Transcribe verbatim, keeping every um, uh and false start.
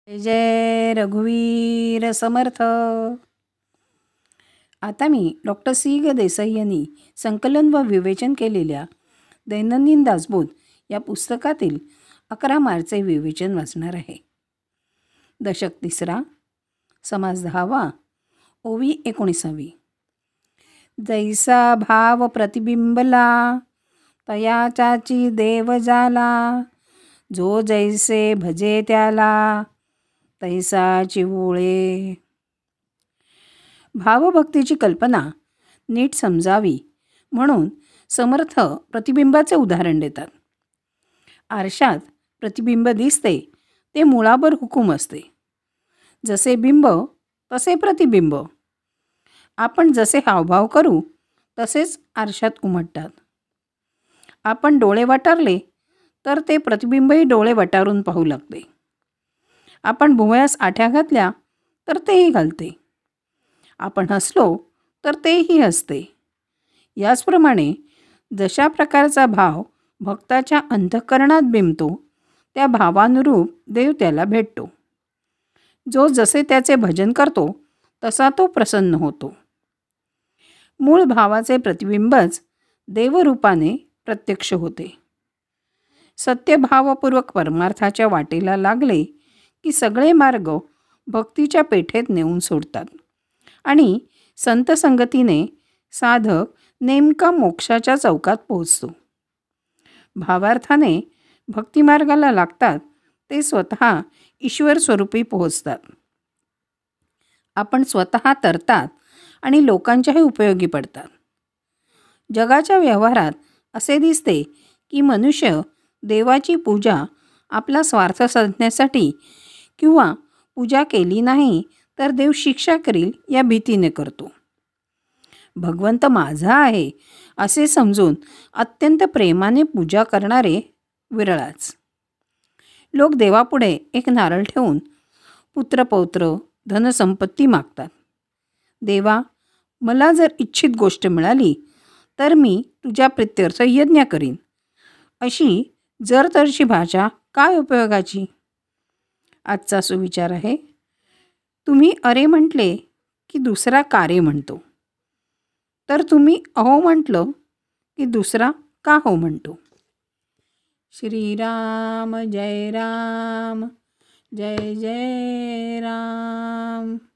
जय जय रघुवीर समर्थ. आता मी doctor C ग देसाई यांनी संकलन व विवेचन केलेल्या दैनंदिन दासबोध या पुस्तकातील अकरा मार्चचे विवेचन वाचणार आहे. दशक तिसरा, समास दहावा, ओवी एकोणीसावी. जैसा भाव प्रतिबिंबला तयाचाची देव जाला, जो जैसे भजे त्याला तैसा चिवुळे. भावभक्तीची कल्पना नीट समजावी म्हणून समर्थ प्रतिबिंबाचे उदाहरण देतात. आरशात प्रतिबिंब दिसते ते मुळावर हुकूम असते. जसे बिंब तसे प्रतिबिंब. आपण जसे हावभाव करू तसेच आरशात उमटतात. आपण डोळे वटारले तर ते प्रतिबिंबही डोळे वटारून पाहू लागते. आपण भुवयास आठ्या घातल्या तर तेही घालते. आपण हसलो तर तेही हसते. याचप्रमाणे जशा प्रकारचा भाव भक्ताच्या अंतःकरणात बिंबतो त्या भावानुरूप देव त्याला भेटतो. जो जसे त्याचे भजन करतो तसा तो प्रसन्न होतो. मूळ भावाचे प्रतिबिंबच देवरूपाने प्रत्यक्ष होते. सत्यभावपूर्वक परमार्थाच्या वाटेला लागले की सगळे मार्ग भक्तीच्या पेठेत नेऊन सोडतात आणि संत संगतीने साधक नेमका मोक्षाच्या चौकात पोहोचतो. भावार्थाने भक्तिमार्गाला लागतात ते स्वतः ईश्वर स्वरूपी पोहोचतात. आपण स्वतः तरतात आणि लोकांच्याही उपयोगी पडतात. जगाच्या व्यवहारात असे दिसते की मनुष्य देवाची पूजा आपला स्वार्थ साधण्यासाठी किंवा पूजा केली नाही तर देव शिक्षा करील या भीतीने करतो. भगवंत माझा आहे असे समजून अत्यंत प्रेमाने पूजा करणारे विरळाच. लोक देवापुढे एक नारळ ठेवून पुत्रपौत्र धनसंपत्ती मागतात. देवा, मला जर इच्छित गोष्ट मिळाली तर मी तुझ्या प्रित्यर्थ यज्ञ करीन. अशी जरतरची भाषा काय उपयोगाची. आजचा सुविचार आहे, तुम्ही अरे म्हटले की दुसरा कारे म्हणतो, तर तुम्ही अहो म्हटलं की दुसरा का हो म्हणतो. श्रीराम जय राम, जय जय राम.